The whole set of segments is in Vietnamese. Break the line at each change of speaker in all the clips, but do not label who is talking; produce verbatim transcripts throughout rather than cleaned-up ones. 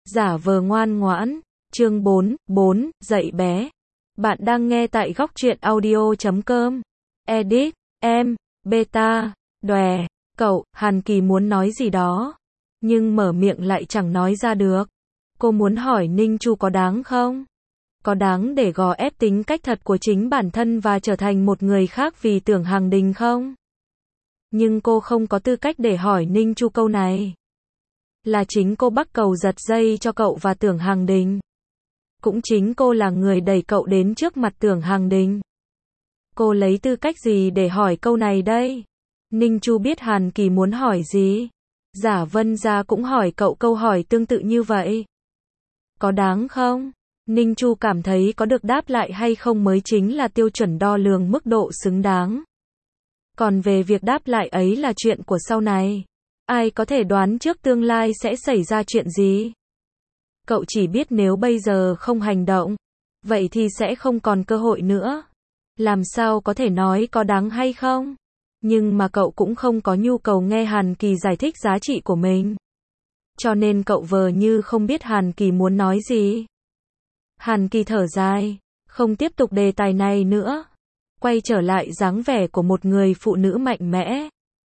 Giả vờ ngoan ngoãn, chương bốn, bốn, dạy bé. Bạn đang nghe tại góc truyện audio chấm com. Edit, em, beta, đòe, cậu, Hàn Kỳ muốn nói gì đó, nhưng mở miệng lại chẳng nói ra được. Cô muốn hỏi Ninh Chu có đáng không? Có đáng để gò ép tính cách thật của chính bản thân và trở thành một người khác vì Tưởng Hàng Đình không? Nhưng cô không có tư cách để hỏi Ninh Chu câu này. Là chính cô bắt cầu giật dây cho cậu và Tưởng Hàng Đình. Cũng chính cô là người đẩy cậu đến trước mặt Tưởng Hàng Đình. Cô lấy tư cách gì để hỏi câu này đây? Ninh Chu biết Hàn Kỳ muốn hỏi gì. Giả Vân Gia cũng hỏi cậu câu hỏi tương tự như vậy. Có đáng không? Ninh Chu cảm thấy có được đáp lại hay không mới chính là tiêu chuẩn đo lường mức độ xứng đáng. Còn về việc đáp lại ấy là chuyện của sau này. Ai có thể đoán trước tương lai sẽ xảy ra chuyện gì? Cậu chỉ biết nếu bây giờ không hành động, vậy thì sẽ không còn cơ hội nữa. Làm sao có thể nói có đáng hay không? Nhưng mà cậu cũng không có nhu cầu nghe Hàn Kỳ giải thích giá trị của mình. Cho nên cậu vờ như không biết Hàn Kỳ muốn nói gì. Hàn Kỳ thở dài, không tiếp tục đề tài này nữa. Quay trở lại dáng vẻ của một người phụ nữ mạnh mẽ.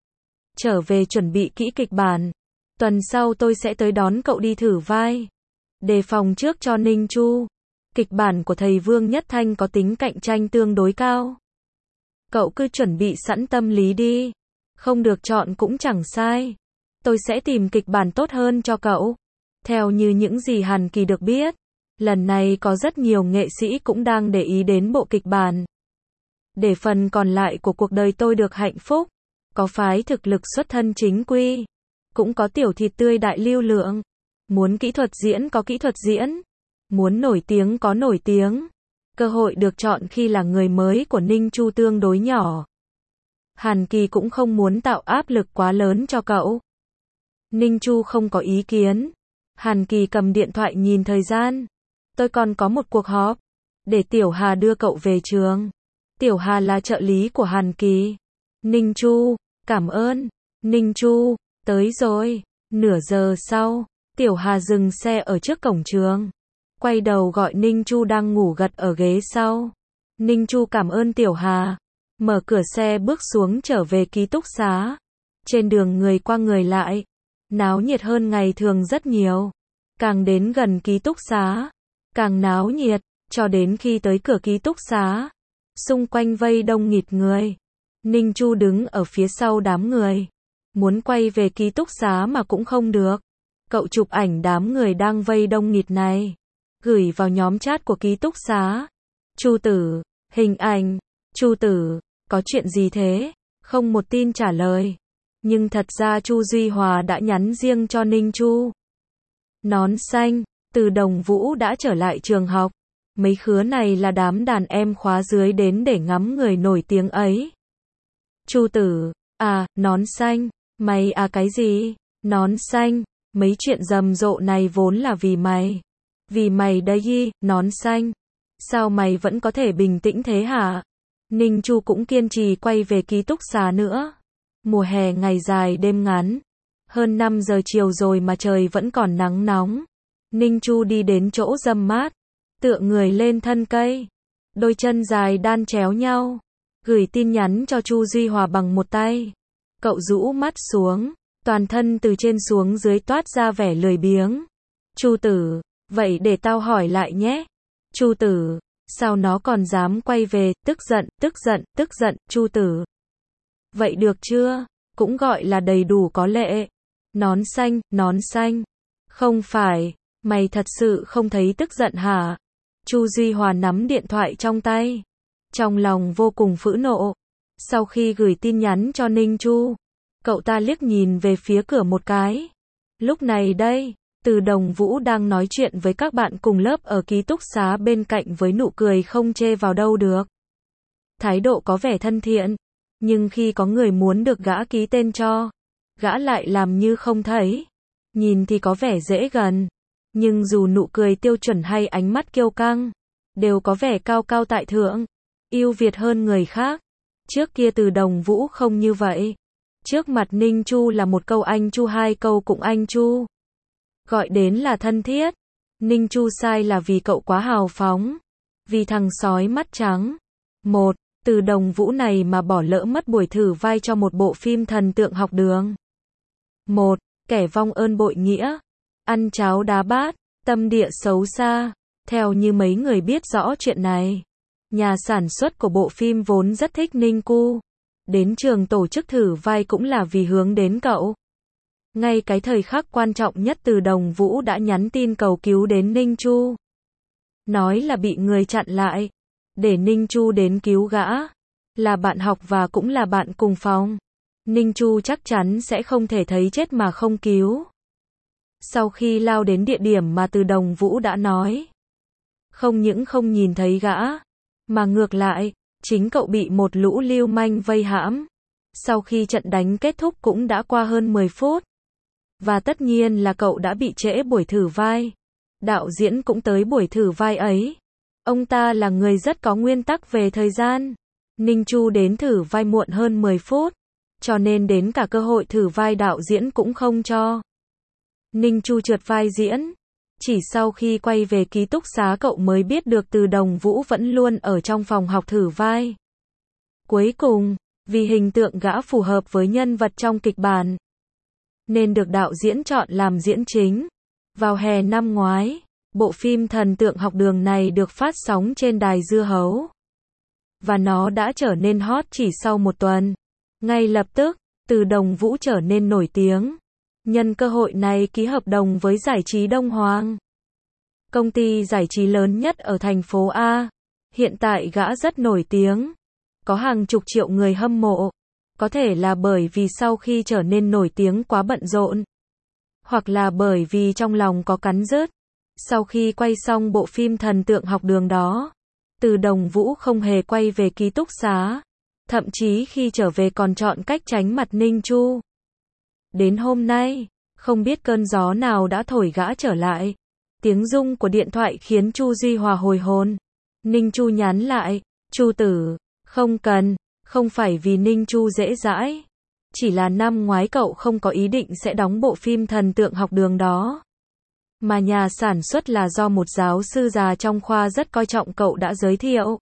Trở về chuẩn bị kỹ kịch bản. Tuần sau tôi sẽ tới đón cậu đi thử vai. Đề phòng trước cho Ninh Chu. Kịch bản của thầy Vương Nhất Thanh có tính cạnh tranh tương đối cao. Cậu cứ chuẩn bị sẵn tâm lý đi. Không được chọn cũng chẳng sai. Tôi sẽ tìm kịch bản tốt hơn cho cậu. Theo như những gì Hàn Kỳ được biết, lần này có rất nhiều nghệ sĩ cũng đang để ý đến bộ kịch bản. Để phần còn lại của cuộc đời tôi được hạnh phúc. Có phái thực lực xuất thân chính quy. Cũng có tiểu thịt tươi đại lưu lượng. Muốn kỹ thuật diễn có kỹ thuật diễn. Muốn nổi tiếng có nổi tiếng. Cơ hội được chọn khi là người mới của Ninh Chu tương đối nhỏ. Hàn Kỳ cũng không muốn tạo áp lực quá lớn cho cậu. Ninh Chu không có ý kiến. Hàn Kỳ cầm điện thoại nhìn thời gian. Tôi còn có một cuộc họp. Để Tiểu Hà đưa cậu về trường. Tiểu Hà là trợ lý của Hàn Kỳ. Ninh Chu, cảm ơn. Ninh Chu, tới rồi. Nửa giờ sau, Tiểu Hà dừng xe ở trước cổng trường. Quay đầu gọi Ninh Chu đang ngủ gật ở ghế sau. Ninh Chu cảm ơn Tiểu Hà. Mở cửa xe bước xuống trở về ký túc xá. Trên đường người qua người lại. Náo nhiệt hơn ngày thường rất nhiều. Càng đến gần ký túc xá, càng náo nhiệt, cho đến khi tới cửa ký túc xá. Xung quanh vây đông nghịt người. Ninh Chu đứng ở phía sau đám người. Muốn quay về ký túc xá mà cũng không được. Cậu chụp ảnh đám người đang vây đông nghịt này. Gửi vào nhóm chat của ký túc xá. Chu Tử, hình ảnh. Chu Tử, có chuyện gì thế? Không một tin trả lời. Nhưng thật ra Chu Duy Hòa đã nhắn riêng cho Ninh Chu. Nón xanh, Từ Đồng Vũ đã trở lại trường học. Mấy khứa này là đám đàn em khóa dưới đến để ngắm người nổi tiếng ấy. Chu Tử, à, nón xanh, mày à cái gì? Nón xanh, mấy chuyện rầm rộ này vốn là vì mày. Vì mày đấy y, nón xanh. Sao mày vẫn có thể bình tĩnh thế hả? Ninh Chu cũng kiên trì quay về ký túc xá nữa. Mùa hè ngày dài đêm ngắn. Hơn năm giờ chiều rồi mà trời vẫn còn nắng nóng. Ninh Chu đi đến chỗ râm mát. Tựa người lên thân cây. Đôi chân dài đan chéo nhau. Gửi tin nhắn cho Chu Duy Hòa bằng một tay. Cậu rũ mắt xuống. Toàn thân từ trên xuống dưới toát ra vẻ lười biếng. Chu Tử, vậy để tao hỏi lại nhé. Chu Tử, sao nó còn dám quay về, tức giận, tức giận, tức giận, Chu Tử. Vậy được chưa? Cũng gọi là đầy đủ có lệ. Nón xanh, nón xanh. Không phải, mày thật sự không thấy tức giận hả? Chu Duy Hòa nắm điện thoại trong tay. Trong lòng vô cùng phẫn nộ. Sau khi gửi tin nhắn cho Ninh Chu, cậu ta liếc nhìn về phía cửa một cái. Lúc này đây, Từ Đồng Vũ đang nói chuyện với các bạn cùng lớp ở ký túc xá bên cạnh với nụ cười không chê vào đâu được. Thái độ có vẻ thân thiện. Nhưng khi có người muốn được gã ký tên cho, gã lại làm như không thấy. Nhìn thì có vẻ dễ gần. Nhưng dù nụ cười tiêu chuẩn hay ánh mắt kiêu căng, đều có vẻ cao cao tại thượng, ưu việt hơn người khác. Trước kia Từ Đồng Vũ không như vậy. Trước mặt Ninh Chu là một câu anh Chu, hai câu cũng anh Chu. gọi đến là thân thiết. Ninh Chu sai là vì cậu quá hào phóng. Vì thằng sói mắt trắng. Một, Từ Đồng Vũ này mà bỏ lỡ mất buổi thử vai cho một bộ phim thần tượng học đường. Một, Kẻ vong ơn bội nghĩa. Ăn cháo đá bát, tâm địa xấu xa. Theo như mấy người biết rõ chuyện này, nhà sản xuất của bộ phim vốn rất thích Ninh Cu. Đến trường tổ chức thử vai cũng là vì hướng đến cậu. Ngay cái thời khắc quan trọng nhất Từ Đồng Vũ đã nhắn tin cầu cứu đến Ninh Chu. Nói là bị người chặn lại. Để Ninh Chu đến cứu gã. Là bạn học và cũng là bạn cùng phòng. Ninh Chu chắc chắn sẽ không thể thấy chết mà không cứu. Sau khi lao đến địa điểm mà Từ Đồng Vũ đã nói, không những không nhìn thấy gã, mà ngược lại, chính cậu bị một lũ lưu manh vây hãm. Sau khi trận đánh kết thúc cũng đã qua hơn mười phút. Và tất nhiên là cậu đã bị trễ buổi thử vai. Đạo diễn cũng tới buổi thử vai ấy. Ông ta là người rất có nguyên tắc về thời gian. Ninh Chu đến thử vai muộn hơn mười phút. Cho nên đến cả cơ hội thử vai đạo diễn cũng không cho. Ninh Chu trượt vai diễn. Chỉ sau khi quay về ký túc xá cậu mới biết được Từ Đồng Vũ vẫn luôn ở trong phòng học thử vai. Cuối cùng, vì hình tượng gã phù hợp với nhân vật trong kịch bản, nên được đạo diễn chọn làm diễn chính. Vào hè năm ngoái, bộ phim thần tượng học đường này được phát sóng trên đài Dưa Hấu. Và nó đã trở nên hot chỉ sau một tuần. Ngay lập tức, Từ Đồng Vũ trở nên nổi tiếng. Nhân cơ hội này ký hợp đồng với giải trí Đông Hoàng, công ty giải trí lớn nhất ở thành phố A. Hiện tại gã rất nổi tiếng. Có hàng chục triệu người hâm mộ. Có thể là bởi vì sau khi trở nên nổi tiếng quá bận rộn. Hoặc là bởi vì trong lòng có cắn rứt. Sau khi quay xong bộ phim thần tượng học đường đó, Từ Đồng Vũ không hề quay về ký túc xá. Thậm chí khi trở về còn chọn cách tránh mặt Ninh Chu. Đến hôm nay, không biết cơn gió nào đã thổi gã trở lại. Tiếng rung của điện thoại khiến Chu Duy Hòa hồi hồn. Ninh Chu nhắn lại, Chu tử, không cần, không phải vì Ninh Chu dễ dãi. Chỉ là năm ngoái cậu không có ý định sẽ đóng bộ phim thần tượng học đường đó. Mà nhà sản xuất là do một giáo sư già trong khoa rất coi trọng cậu đã giới thiệu.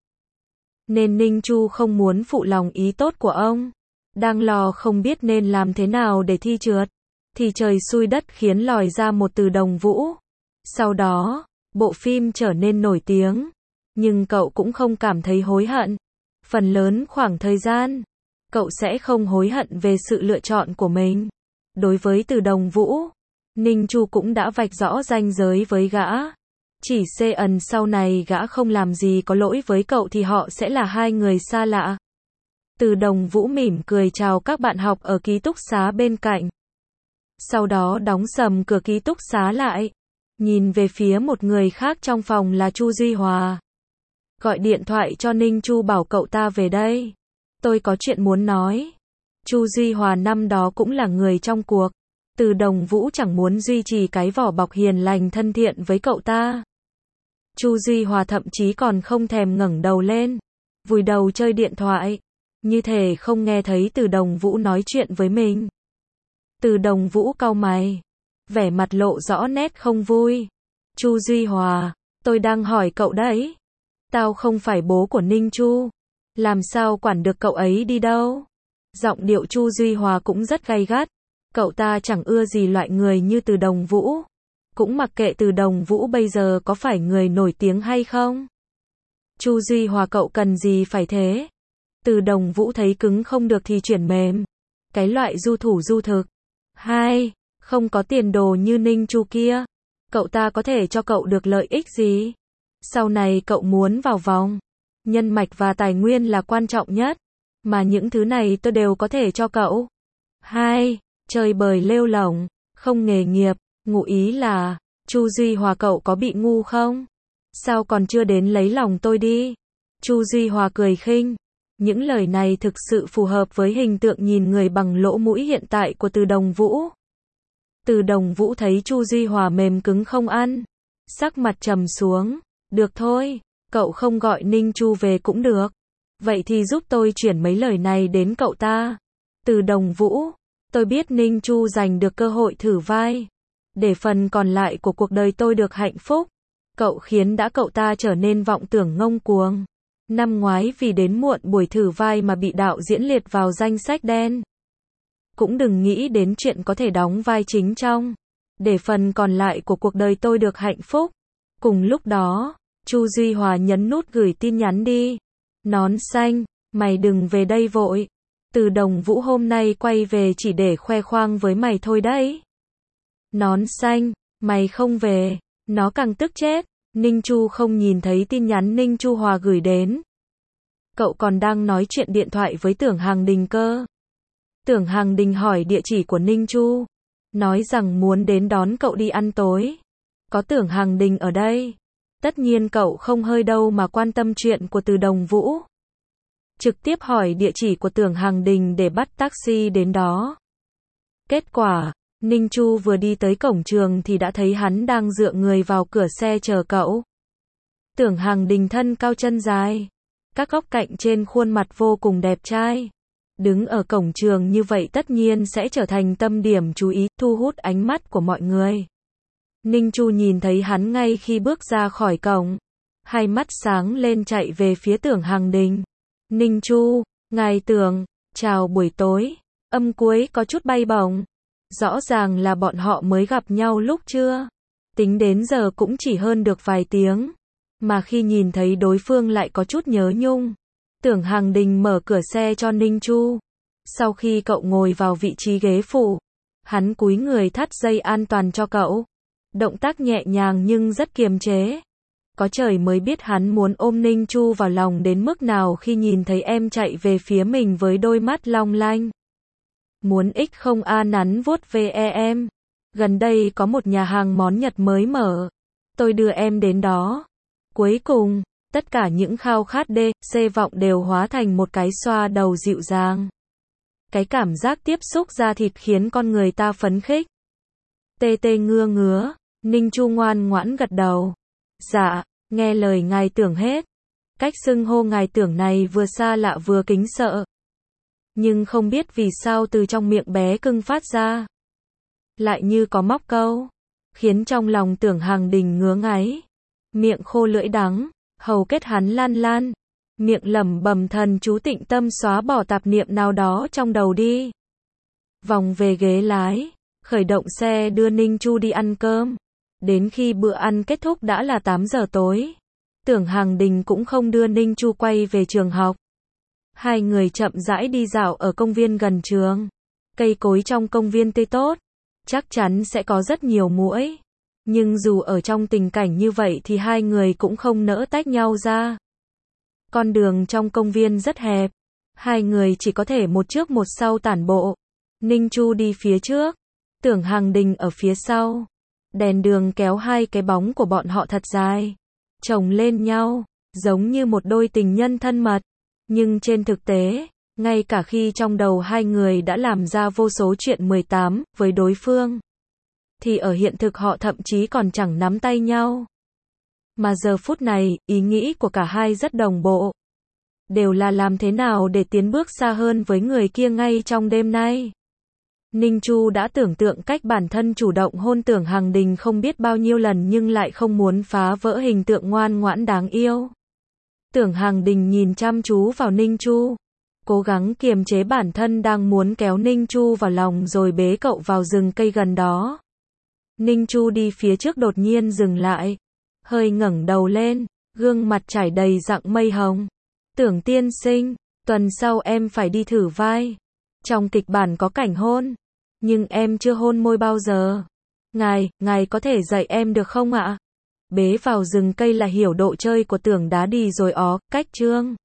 Nên Ninh Chu không muốn phụ lòng ý tốt của ông. Đang lo không biết nên làm thế nào để thi trượt. Thì trời xui đất khiến lòi ra một Từ Đồng Vũ. Sau đó, bộ phim trở nên nổi tiếng. Nhưng cậu cũng không cảm thấy hối hận. Phần lớn khoảng thời gian, cậu sẽ không hối hận về sự lựa chọn của mình. Đối với Từ Đồng Vũ, Ninh Chu cũng đã vạch rõ ranh giới với gã. Chỉ xê ẩn sau này gã không làm gì có lỗi với cậu thì họ sẽ là hai người xa lạ. Từ Đồng Vũ mỉm cười chào các bạn học ở ký túc xá bên cạnh. Sau đó đóng sầm cửa ký túc xá lại. Nhìn về phía một người khác trong phòng là Chu Duy Hòa. Gọi điện thoại cho Ninh Chu bảo cậu ta về đây. Tôi có chuyện muốn nói. Chu Duy Hòa năm đó cũng là người trong cuộc. Từ Đồng Vũ chẳng muốn duy trì cái vỏ bọc hiền lành thân thiện với cậu ta. Chu Duy Hòa thậm chí còn không thèm ngẩng đầu lên. Vùi đầu chơi điện thoại. Như thể không nghe thấy Từ Đồng Vũ nói chuyện với mình. Từ Đồng Vũ cau mày. Vẻ mặt lộ rõ nét không vui. Chu Duy Hòa, tôi đang hỏi cậu đấy. Tao không phải bố của Ninh Chu. Làm sao quản được cậu ấy đi đâu? Giọng điệu Chu Duy Hòa cũng rất gay gắt. Cậu ta chẳng ưa gì loại người như Từ Đồng Vũ. Cũng mặc kệ Từ Đồng Vũ bây giờ có phải người nổi tiếng hay không. Chu Duy Hòa cậu cần gì phải thế? Từ Đồng Vũ thấy cứng không được thì chuyển mềm. Cái loại du thủ du thực. Hai, không có tiền đồ như Ninh Chu kia. Cậu ta có thể cho cậu được lợi ích gì? Sau này cậu muốn vào vòng. Nhân mạch và tài nguyên là quan trọng nhất. Mà những thứ này tôi đều có thể cho cậu. Hai, chơi bời lêu lổng, không nghề nghiệp. Ngụ ý là, Chu Duy Hòa cậu có bị ngu không? Sao còn chưa đến lấy lòng tôi đi? Chu Duy Hòa cười khinh. Những lời này thực sự phù hợp với hình tượng nhìn người bằng lỗ mũi hiện tại của Từ Đồng Vũ. Từ Đồng Vũ thấy Chu Duy Hòa mềm cứng không ăn. Sắc mặt trầm xuống. Được thôi, cậu không gọi Ninh Chu về cũng được. Vậy thì giúp tôi chuyển mấy lời này đến cậu ta. Từ Đồng Vũ, tôi biết Ninh Chu giành được cơ hội thử vai. để phần còn lại của cuộc đời tôi được hạnh phúc. Cậu khiến đã cậu ta trở nên vọng tưởng ngông cuồng. Năm ngoái vì đến muộn buổi thử vai mà bị đạo diễn liệt vào danh sách đen. Cũng đừng nghĩ đến chuyện có thể đóng vai chính trong để phần còn lại của cuộc đời tôi được hạnh phúc. Cùng lúc đó, Chu Duy Hòa nhấn nút gửi tin nhắn đi. Nón xanh, mày đừng về đây vội. Từ Đồng Vũ hôm nay quay về chỉ để khoe khoang với mày thôi đấy. Nón xanh, mày không về. Nó càng tức chết. Ninh Chu không nhìn thấy tin nhắn Ninh Chu Hòa gửi đến. Cậu còn đang nói chuyện điện thoại với Tưởng Hằng Đình cơ. Tưởng Hằng Đình hỏi địa chỉ của Ninh Chu. Nói rằng muốn đến đón cậu đi ăn tối. Có Tưởng Hằng Đình ở đây. Tất nhiên cậu không hơi đâu mà quan tâm chuyện của Từ Đồng Vũ. Trực tiếp hỏi địa chỉ của Tưởng Hằng Đình để bắt taxi đến đó. Kết quả, Ninh Chu vừa đi tới cổng trường thì đã thấy hắn đang dựa người vào cửa xe chờ cậu. Tưởng Hằng Đình thân cao chân dài. Các góc cạnh trên khuôn mặt vô cùng đẹp trai. Đứng ở cổng trường như vậy tất nhiên sẽ trở thành tâm điểm chú ý, thu hút ánh mắt của mọi người. Ninh Chu nhìn thấy hắn ngay khi bước ra khỏi cổng. Hai mắt sáng lên chạy về phía Tưởng Hằng Đình. Ninh Chu, ngài Tưởng, chào buổi tối. Âm cuối có chút bay bổng. Rõ ràng là bọn họ mới gặp nhau lúc trưa. Tính đến giờ cũng chỉ hơn được vài tiếng. Mà khi nhìn thấy đối phương lại có chút nhớ nhung. Tưởng Hằng Đình mở cửa xe cho Ninh Chu. Sau khi cậu ngồi vào vị trí ghế phụ, hắn cúi người thắt dây an toàn cho cậu. Động tác nhẹ nhàng nhưng rất kiềm chế. Có trời mới biết hắn muốn ôm Ninh Chu vào lòng đến mức nào khi nhìn thấy em chạy về phía mình với đôi mắt long lanh. Muốn ích không a nắn vuốt về em. Gần đây có một nhà hàng món Nhật mới mở. Tôi đưa em đến đó. Cuối cùng, tất cả những khao khát đê, xê vọng đều hóa thành một cái xoa đầu dịu dàng. Cái cảm giác tiếp xúc da thịt khiến con người ta phấn khích. Tê tê ngưa ngứa, Ninh Chu ngoan ngoãn gật đầu. Dạ, nghe lời ngài Tưởng hết. Cách xưng hô ngài Tưởng này vừa xa lạ vừa kính sợ. Nhưng không biết vì sao từ trong miệng bé cưng phát ra. Lại như có móc câu. Khiến trong lòng Tưởng Hằng Đình ngứa ngáy. Miệng khô lưỡi đắng, hầu kết hắn lan lan. Miệng lẩm bẩm thần chú tịnh tâm xóa bỏ tạp niệm nào đó trong đầu đi. Vòng về ghế lái, khởi động xe đưa Ninh Chu đi ăn cơm. Đến khi bữa ăn kết thúc đã là tám giờ tối. Tưởng Hằng Đình cũng không đưa Ninh Chu quay về trường học. Hai người chậm rãi đi dạo ở công viên gần trường. Cây cối trong công viên tươi tốt. Chắc chắn sẽ có rất nhiều muỗi. Nhưng dù ở trong tình cảnh như vậy thì hai người cũng không nỡ tách nhau ra. Con đường trong công viên rất hẹp. Hai người chỉ có thể một trước một sau tản bộ. Ninh Chu đi phía trước. Tưởng Hằng Đình ở phía sau. Đèn đường kéo hai cái bóng của bọn họ thật dài. Chồng lên nhau. Giống như một đôi tình nhân thân mật. Nhưng trên thực tế, ngay cả khi trong đầu hai người đã làm ra vô số chuyện mười tám với đối phương. Thì ở hiện thực họ thậm chí còn chẳng nắm tay nhau. Mà giờ phút này, ý nghĩ của cả hai rất đồng bộ. Đều là làm thế nào để tiến bước xa hơn với người kia ngay trong đêm nay. Ninh Chu đã tưởng tượng cách bản thân chủ động hôn Tưởng Hằng Đình không biết bao nhiêu lần nhưng lại không muốn phá vỡ hình tượng ngoan ngoãn đáng yêu. Tưởng Hằng Đình nhìn chăm chú vào Ninh Chu. Cố gắng kiềm chế bản thân đang muốn kéo Ninh Chu vào lòng rồi bế cậu vào rừng cây gần đó. Ninh Chu đi phía trước đột nhiên dừng lại. Hơi ngẩng đầu lên, gương mặt trải đầy rặng mây hồng. Tưởng tiên sinh, tuần sau em phải đi thử vai. Trong kịch bản có cảnh hôn. Nhưng em chưa hôn môi bao giờ. Ngài, ngài có thể dạy em được không ạ? Bế vào rừng cây là hiểu độ chơi của Tưởng đá đi rồi ó, cách chương.